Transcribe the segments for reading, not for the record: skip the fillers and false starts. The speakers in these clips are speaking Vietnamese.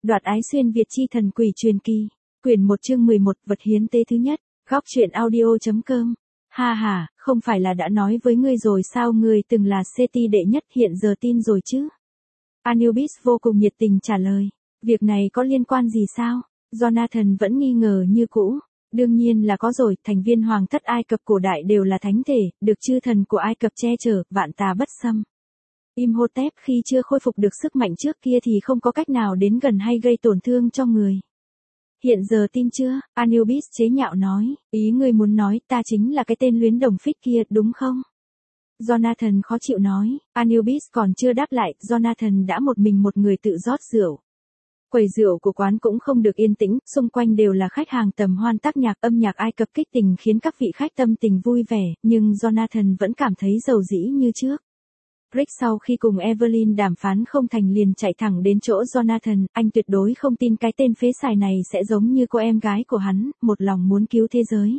Đoạt ái xuyên Việt chi thần quỷ truyền kỳ. Quyển 1 chương 11 vật hiến tế thứ nhất. Góc truyện audio.com. Ha ha, không phải là đã nói với ngươi rồi sao, ngươi từng là CT đệ nhất, hiện giờ tin rồi chứ? Anubis vô cùng nhiệt tình trả lời. Việc này có liên quan gì sao? Jonathan vẫn nghi ngờ như cũ. Đương nhiên là có rồi, thành viên hoàng thất Ai Cập cổ đại đều là thánh thể, được chư thần của Ai Cập che chở, vạn tà bất xâm. Imhotep khi chưa khôi phục được sức mạnh trước kia thì không có cách nào đến gần hay gây tổn thương cho người. Hiện giờ tin chưa? Anubis chế nhạo nói, ý ngươi muốn nói ta chính là cái tên luyến đồng phích kia đúng không? Jonathan khó chịu nói, Anubis còn chưa đáp lại, Jonathan đã một mình một người tự rót rượu. Quầy rượu của quán cũng không được yên tĩnh, xung quanh đều là khách hàng tầm hoan tác nhạc, âm nhạc Ai Cập kích tình khiến các vị khách tâm tình vui vẻ, nhưng Jonathan vẫn cảm thấy dầu dĩ như trước. Rick sau khi cùng Evelyn đàm phán không thành liền chạy thẳng đến chỗ Jonathan, anh tuyệt đối không tin cái tên phế xài này sẽ giống như cô em gái của hắn, một lòng muốn cứu thế giới.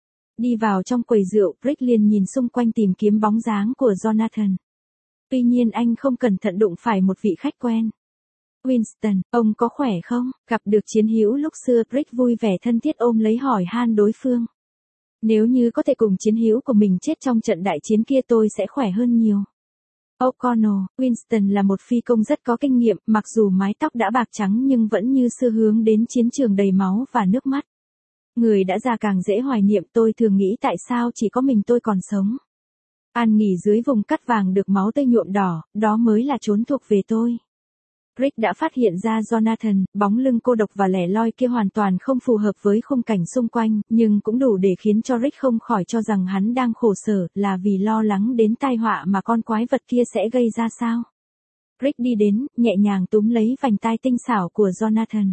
Đi vào trong quầy rượu, Rick liền nhìn xung quanh tìm kiếm bóng dáng của Jonathan. Tuy nhiên anh không cẩn thận đụng phải một vị khách quen. Winston, ông có khỏe không? Gặp được chiến hữu lúc xưa, Rick vui vẻ thân thiết ôm lấy hỏi han đối phương. Nếu như có thể cùng chiến hữu của mình chết trong trận đại chiến kia tôi sẽ khỏe hơn nhiều. O'Connell, Winston là một phi công rất có kinh nghiệm, mặc dù mái tóc đã bạc trắng nhưng vẫn như xưa hướng đến chiến trường đầy máu và nước mắt. Người đã già càng dễ hoài niệm, tôi thường nghĩ tại sao chỉ có mình tôi còn sống. An nghỉ dưới vùng cắt vàng được máu tươi nhuộm đỏ, đó mới là chốn thuộc về tôi. Rick đã phát hiện ra Jonathan, bóng lưng cô độc và lẻ loi kia hoàn toàn không phù hợp với khung cảnh xung quanh, nhưng cũng đủ để khiến cho Rick không khỏi cho rằng hắn đang khổ sở, là vì lo lắng đến tai họa mà con quái vật kia sẽ gây ra sao. Rick đi đến, nhẹ nhàng túm lấy vành tai tinh xảo của Jonathan.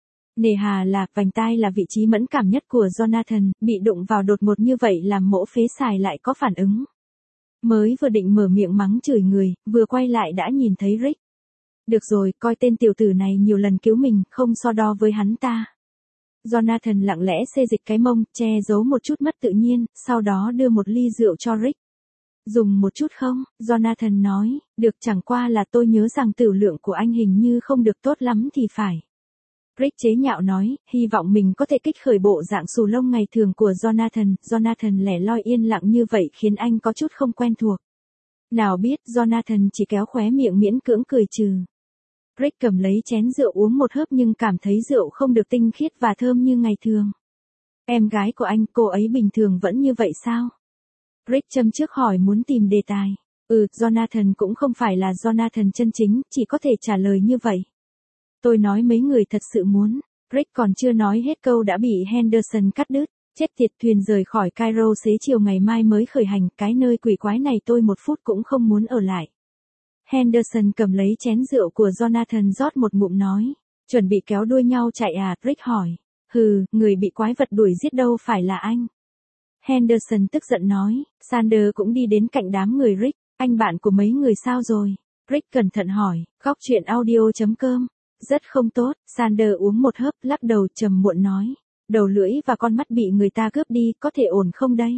Nề hà là, vành tai là vị trí mẫn cảm nhất của Jonathan, bị đụng vào đột ngột như vậy làm mỗ phế xài lại có phản ứng. Mới vừa định mở miệng mắng chửi người, vừa quay lại đã nhìn thấy Rick. Được rồi, coi tên tiểu tử này nhiều lần cứu mình, không so đo với hắn ta. Jonathan lặng lẽ xê dịch cái mông, che giấu một chút mất tự nhiên, sau đó đưa một ly rượu cho Rick. Dùng một chút không? Jonathan nói, được, chẳng qua là tôi nhớ rằng tửu lượng của anh hình như không được tốt lắm thì phải. Rick chế nhạo nói, hy vọng mình có thể kích khởi bộ dạng xù lông ngày thường của Jonathan. Jonathan lẻ loi yên lặng như vậy khiến anh có chút không quen thuộc. Nào biết, Jonathan chỉ kéo khóe miệng miễn cưỡng cười trừ. Rick cầm lấy chén rượu uống một hớp nhưng cảm thấy rượu không được tinh khiết và thơm như ngày thường. Em gái của anh, cô ấy bình thường vẫn như vậy sao? Rick châm trước hỏi muốn tìm đề tài. Jonathan cũng không phải là Jonathan chân chính, chỉ có thể trả lời như vậy. Tôi nói mấy người thật sự muốn. Rick còn chưa nói hết câu đã bị Henderson cắt đứt. Chết tiệt, thuyền rời khỏi Cairo xế chiều ngày mai mới khởi hành, cái nơi quỷ quái này tôi một phút cũng không muốn ở lại. Henderson cầm lấy chén rượu của Jonathan rót một ngụm nói. Chuẩn bị kéo đuôi nhau chạy à? Rick hỏi. Hừ, người bị quái vật đuổi giết đâu phải là anh. Henderson tức giận nói. Sander cũng đi đến cạnh đám người Rick. Anh bạn của mấy người sao rồi? Rick cẩn thận hỏi. Góc truyện audio.com. Rất không tốt. Sander uống một hớp, lắc đầu trầm muộn nói. Đầu lưỡi và con mắt bị người ta cướp đi, có thể ổn không đây?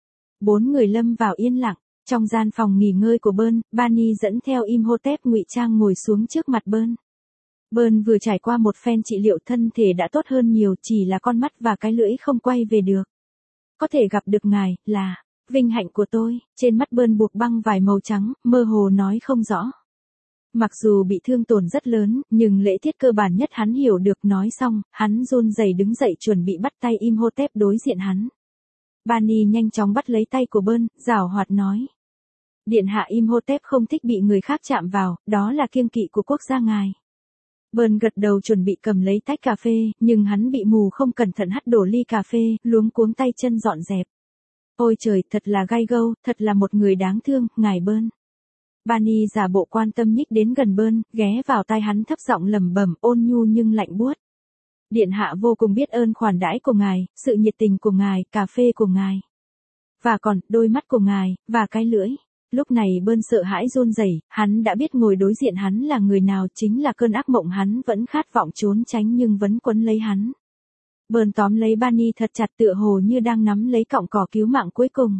4 người lâm vào yên lặng. Trong gian phòng nghỉ ngơi của Bơn, Barney dẫn theo Imhotep ngụy trang ngồi xuống trước mặt Bơn. Bơn vừa trải qua một phen trị liệu, thân thể đã tốt hơn nhiều, chỉ là con mắt và cái lưỡi không quay về được. Có thể gặp được ngài, là vinh hạnh của tôi. Trên mắt Bơn buộc băng vải màu trắng, mơ hồ nói không rõ. Mặc dù bị thương tổn rất lớn, nhưng lễ tiết cơ bản nhất hắn hiểu được. Nói xong, hắn run rẩy đứng dậy chuẩn bị bắt tay Imhotep đối diện hắn. Barney nhanh chóng bắt lấy tay của Bơn, giảo hoạt nói. Điện hạ, Imhotep không thích bị người khác chạm vào, đó là kiêng kỵ của quốc gia ngài. Bơn gật đầu chuẩn bị cầm lấy tách cà phê, nhưng hắn bị mù không cẩn thận hắt đổ ly cà phê, luống cuống tay chân dọn dẹp. Ôi trời, thật là gai gâu, thật là một người đáng thương, ngài Bơn. Barney giả bộ quan tâm nhích đến gần Bơn, ghé vào tai hắn thấp giọng lẩm bẩm, ôn nhu nhưng lạnh buốt. Điện hạ vô cùng biết ơn khoản đãi của ngài, sự nhiệt tình của ngài, cà phê của ngài. Và còn, đôi mắt của ngài, và cái lưỡi. Lúc này Bơn sợ hãi run rẩy, hắn đã biết ngồi đối diện hắn là người nào, chính là cơn ác mộng hắn vẫn khát vọng trốn tránh nhưng vẫn quấn lấy hắn. Bơn tóm lấy Barney thật chặt tựa hồ như đang nắm lấy cọng cỏ cứu mạng cuối cùng.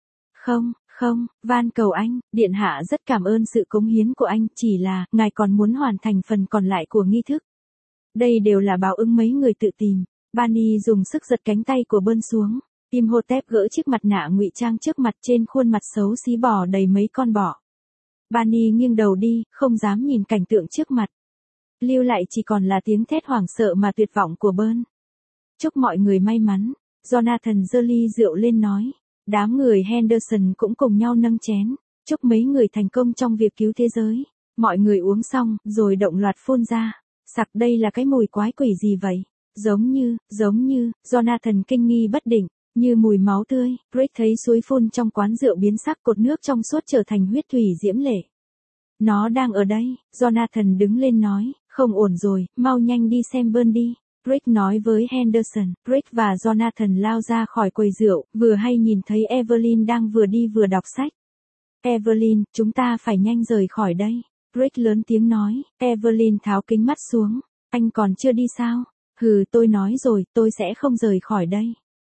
Không, van cầu anh, điện hạ rất cảm ơn sự cống hiến của anh, chỉ là, ngài còn muốn hoàn thành phần còn lại của nghi thức. Đây đều là báo ứng mấy người tự tìm. Barney dùng sức giật cánh tay của Bơn xuống. Imhotep gỡ chiếc mặt nạ ngụy trang trước mặt, trên khuôn mặt xấu xí bò đầy mấy con bọ. Barney nghiêng đầu đi, không dám nhìn cảnh tượng trước mặt. Lưu lại chỉ còn là tiếng thét hoảng sợ mà tuyệt vọng của Bơn. Chúc mọi người may mắn. Jonathan giơ ly rượu lên nói. Đám người Henderson cũng cùng nhau nâng chén. Chúc mấy người thành công trong việc cứu thế giới. Mọi người uống xong, rồi động loạt phun ra. Sặc, đây là cái mùi quái quỷ gì vậy? Giống như, Jonathan kinh nghi bất định, như mùi máu tươi. Rick thấy suối phun trong quán rượu biến sắc, cột nước trong suốt trở thành huyết thủy diễm lệ. Nó đang ở đây. Jonathan đứng lên nói, không ổn rồi, mau nhanh đi xem Bơn đi. Rick nói với Henderson. Rick và Jonathan lao ra khỏi quầy rượu, vừa hay nhìn thấy Evelyn đang vừa đi vừa đọc sách. Evelyn, chúng ta phải nhanh rời khỏi đây. Rick lớn tiếng nói. Evelyn tháo kính mắt xuống. Anh còn chưa đi sao? Hừ, tôi nói rồi, tôi sẽ không rời khỏi đây.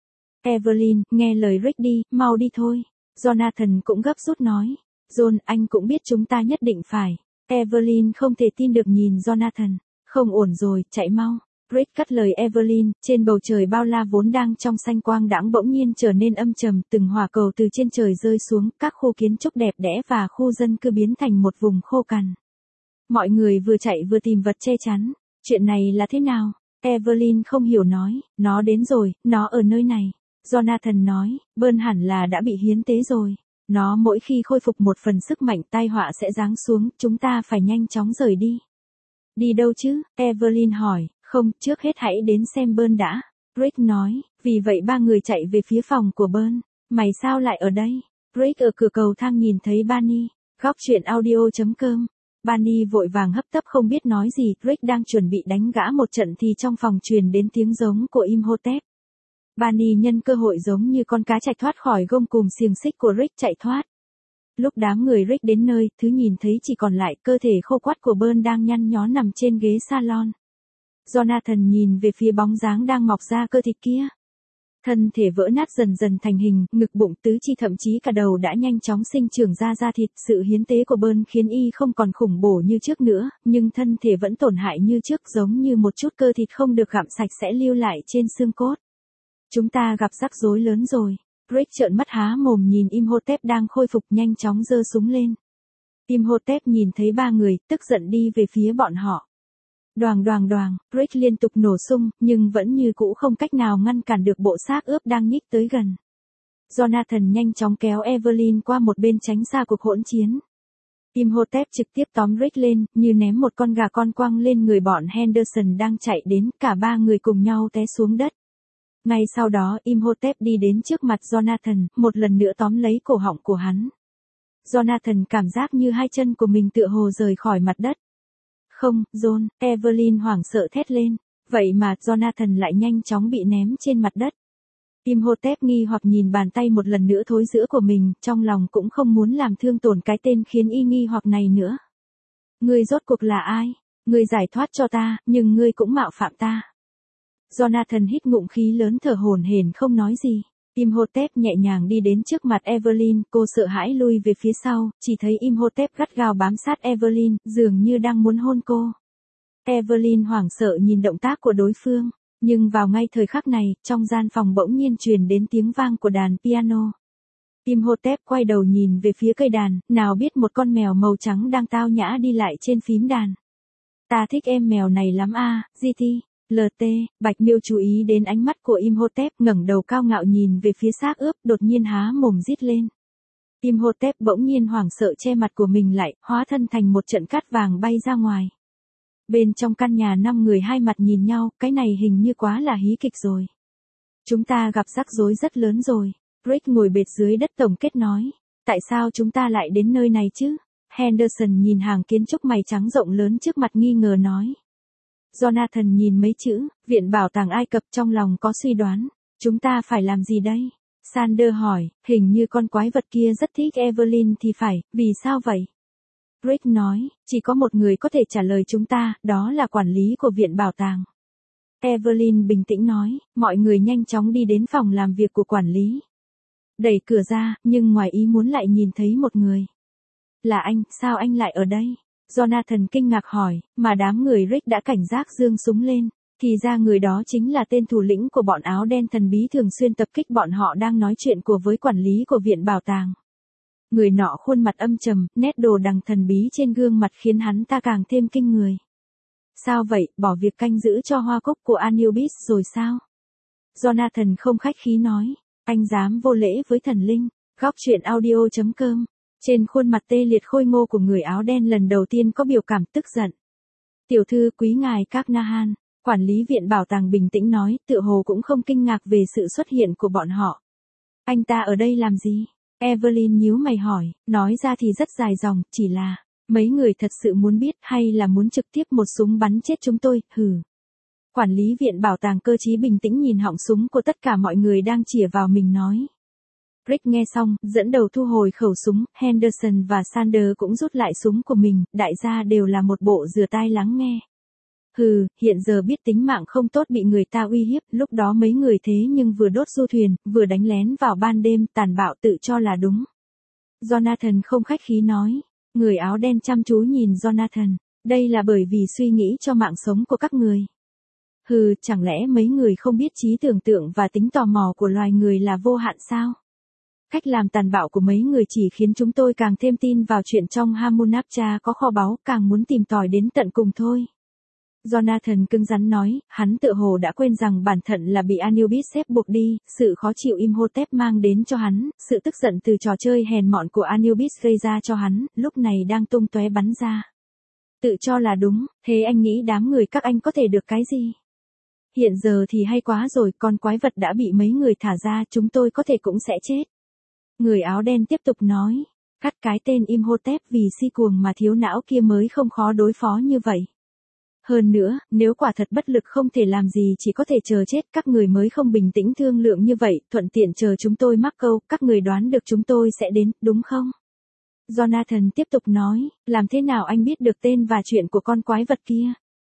Evelyn, nghe lời Rick đi, mau đi thôi. Jonathan cũng gấp rút nói. John, anh cũng biết chúng ta nhất định phải. Evelyn không thể tin được nhìn Jonathan. Không ổn rồi, chạy mau. Rick cắt lời Evelyn, trên bầu trời bao la vốn đang trong xanh quang đãng bỗng nhiên trở nên âm trầm, từng hỏa cầu từ trên trời rơi xuống, các khu kiến trúc đẹp đẽ và khu dân cư biến thành một vùng khô cằn. Mọi người vừa chạy vừa tìm vật che chắn. Chuyện này là thế nào? Evelyn không hiểu nói, nó đến rồi, nó ở nơi này. Jonathan nói, Bơn hẳn là đã bị hiến tế rồi. Nó mỗi khi khôi phục một phần sức mạnh tai họa sẽ giáng xuống, chúng ta phải nhanh chóng rời đi. Đi đâu chứ? Evelyn hỏi, không, trước hết hãy đến xem Bơn đã. Rick nói, vì vậy ba người chạy về phía phòng của Bơn. Mày sao lại ở đây? Rick ở cửa cầu thang nhìn thấy Barney. Góc truyện audio.com. Barney vội vàng hấp tấp không biết nói gì. Rick đang chuẩn bị đánh gã một trận thì trong phòng truyền đến tiếng giống của Imhotep. Barney nhân cơ hội giống như con cá chạy thoát khỏi gông cùm xiềng xích của Rick chạy thoát. Lúc đám người Rick đến nơi, thứ nhìn thấy chỉ còn lại cơ thể khô quắt của Bơn đang nhăn nhó nằm trên ghế salon. Jonathan nhìn về phía bóng dáng đang mọc ra cơ thịt kia. Thân thể vỡ nát dần dần thành hình, ngực bụng tứ chi thậm chí cả đầu đã nhanh chóng sinh trưởng ra da thịt. Sự hiến tế của Bơn khiến y không còn khủng bổ như trước nữa, nhưng thân thể vẫn tổn hại như trước, giống như một chút cơ thịt không được gặm sạch sẽ lưu lại trên xương cốt. Chúng ta gặp rắc rối lớn rồi. Rick trợn mắt há mồm nhìn Imhotep đang khôi phục, nhanh chóng giơ súng lên. Imhotep nhìn thấy ba người, tức giận đi về phía bọn họ. Đoàng, Rick liên tục nổ sung, nhưng vẫn như cũ không cách nào ngăn cản được bộ xác ướp đang nhích tới gần. Jonathan nhanh chóng kéo Evelyn qua một bên tránh xa cuộc hỗn chiến. Imhotep trực tiếp tóm Rick lên, như ném một con gà con quăng lên người bọn Henderson đang chạy đến, cả ba người cùng nhau té xuống đất. Ngay sau đó Imhotep đi đến trước mặt Jonathan, một lần nữa tóm lấy cổ họng của hắn. Jonathan cảm giác như hai chân của mình tựa hồ rời khỏi mặt đất. Không, John, Evelyn hoảng sợ thét lên. Vậy mà Jonathan lại nhanh chóng bị ném trên mặt đất. Imhotep nghi hoặc nhìn bàn tay một lần nữa thối rữa của mình, trong lòng cũng không muốn làm thương tổn cái tên khiến y nghi hoặc này nữa. Ngươi rốt cuộc là ai? Ngươi giải thoát cho ta, nhưng ngươi cũng mạo phạm ta. Jonathan hít ngụm khí lớn thở hổn hển không nói gì. Imhotep nhẹ nhàng đi đến trước mặt Evelyn, cô sợ hãi lui về phía sau, chỉ thấy Imhotep gắt gao bám sát Evelyn, dường như đang muốn hôn cô. Evelyn hoảng sợ nhìn động tác của đối phương, nhưng vào ngay thời khắc này, trong gian phòng bỗng nhiên truyền đến tiếng vang của đàn piano. Imhotep quay đầu nhìn về phía cây đàn, nào biết một con mèo màu trắng đang tao nhã đi lại trên phím đàn. Ta thích em mèo này lắm a, GT. LT, Bạch Miêu chú ý đến ánh mắt của Imhotep, ngẩng đầu cao ngạo nhìn về phía xác ướp, đột nhiên há mồm rít lên. Imhotep bỗng nhiên hoảng sợ che mặt của mình lại, hóa thân thành một trận cát vàng bay ra ngoài. Bên trong căn nhà 5 người hai mặt nhìn nhau, cái này hình như quá là hí kịch rồi. Chúng ta gặp rắc rối rất lớn rồi. Rick ngồi bệt dưới đất tổng kết nói. Tại sao chúng ta lại đến nơi này chứ? Henderson nhìn hàng kiến trúc mày trắng rộng lớn trước mặt nghi ngờ nói. Jonathan nhìn mấy chữ, Viện Bảo tàng Ai Cập trong lòng có suy đoán. Chúng ta phải làm gì đây? Sander hỏi, hình như con quái vật kia rất thích Evelyn thì phải, vì sao vậy? Rick nói, chỉ có một người có thể trả lời chúng ta, đó là quản lý của Viện Bảo tàng. Evelyn bình tĩnh nói, mọi người nhanh chóng đi đến phòng làm việc của quản lý. Đẩy cửa ra, nhưng ngoài ý muốn lại nhìn thấy một người. Là anh, sao anh lại ở đây? Jonathan kinh ngạc hỏi, mà đám người Rick đã cảnh giác giương súng lên. Thì ra người đó chính là tên thủ lĩnh của bọn áo đen thần bí thường xuyên tập kích bọn họ đang nói chuyện với quản lý của viện bảo tàng. Người nọ khuôn mặt âm trầm, nét đồ đằng thần bí trên gương mặt khiến hắn ta càng thêm kinh người. Sao vậy, bỏ việc canh giữ cho hoa cúc của Anubis rồi sao? Jonathan không khách khí nói, anh dám vô lễ với thần linh. Góc truyện audio.com. Trên khuôn mặt tê liệt khôi ngô của người áo đen lần đầu tiên có biểu cảm tức giận. Tiểu thư quý ngài Carnahan, quản lý viện bảo tàng bình tĩnh nói, tựa hồ cũng không kinh ngạc về sự xuất hiện của bọn họ. Anh ta ở đây làm gì? Evelyn nhíu mày hỏi, nói ra thì rất dài dòng, chỉ là, mấy người thật sự muốn biết hay là muốn trực tiếp một súng bắn chết chúng tôi, hừ. Quản lý viện bảo tàng cơ trí bình tĩnh nhìn họng súng của tất cả mọi người đang chĩa vào mình nói. Rick nghe xong, dẫn đầu thu hồi khẩu súng, Henderson và Sanders cũng rút lại súng của mình, đại gia đều là một bộ rửa tai lắng nghe. Hừ, hiện giờ biết tính mạng không tốt bị người ta uy hiếp, lúc đó mấy người thế nhưng vừa đốt du thuyền, vừa đánh lén vào ban đêm, tàn bạo tự cho là đúng. Jonathan không khách khí nói, người áo đen chăm chú nhìn Jonathan, đây là bởi vì suy nghĩ cho mạng sống của các người. Hừ, chẳng lẽ mấy người không biết trí tưởng tượng và tính tò mò của loài người là vô hạn sao? Cách làm tàn bạo của mấy người chỉ khiến chúng tôi càng thêm tin vào chuyện trong Hamunaptra có kho báu, càng muốn tìm tòi đến tận cùng thôi. Jonathan cứng rắn nói, hắn tự hồ đã quên rằng bản thân là bị Anubis ép buộc đi, sự khó chịu Imhotep mang đến cho hắn, sự tức giận từ trò chơi hèn mọn của Anubis gây ra cho hắn, lúc này đang tung tóe bắn ra. Tự cho là đúng, thế anh nghĩ đám người các anh có thể được cái gì? Hiện giờ thì hay quá rồi, con quái vật đã bị mấy người thả ra, chúng tôi có thể cũng sẽ chết. Người áo đen tiếp tục nói, cắt cái tên Imhotep vì si cuồng mà thiếu não kia mới không khó đối phó như vậy. Hơn nữa, nếu quả thật bất lực không thể làm gì chỉ có thể chờ chết, các người mới không bình tĩnh thương lượng như vậy, thuận tiện chờ chúng tôi mắc câu, các người đoán được chúng tôi sẽ đến, đúng không? Jonathan tiếp tục nói, làm thế nào anh biết được tên và chuyện của con quái vật kia?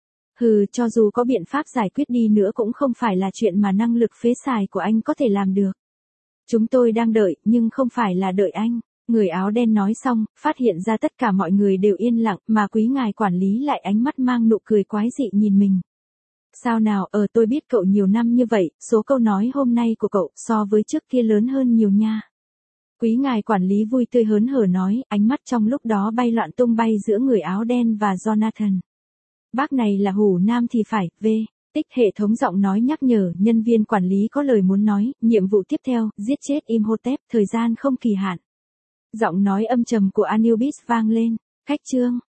Hừ, cho dù có biện pháp giải quyết đi nữa cũng không phải là chuyện mà năng lực phế xài của anh có thể làm được. Chúng tôi đang đợi, nhưng không phải là đợi anh. Người áo đen nói xong, phát hiện ra tất cả mọi người đều yên lặng, mà quý ngài quản lý lại ánh mắt mang nụ cười quái dị nhìn mình. Sao nào, tôi biết cậu nhiều năm như vậy, số câu nói hôm nay của cậu so với trước kia lớn hơn nhiều nha. Quý ngài quản lý vui tươi hớn hở nói, ánh mắt trong lúc đó bay loạn tung bay giữa người áo đen và Jonathan. Bác này là Hủ Nam thì phải, tích hệ thống giọng nói nhắc nhở, nhân viên quản lý có lời muốn nói, nhiệm vụ tiếp theo, giết chết Imhotep, thời gian không kỳ hạn. Giọng nói âm trầm của Anubis vang lên, khách trương.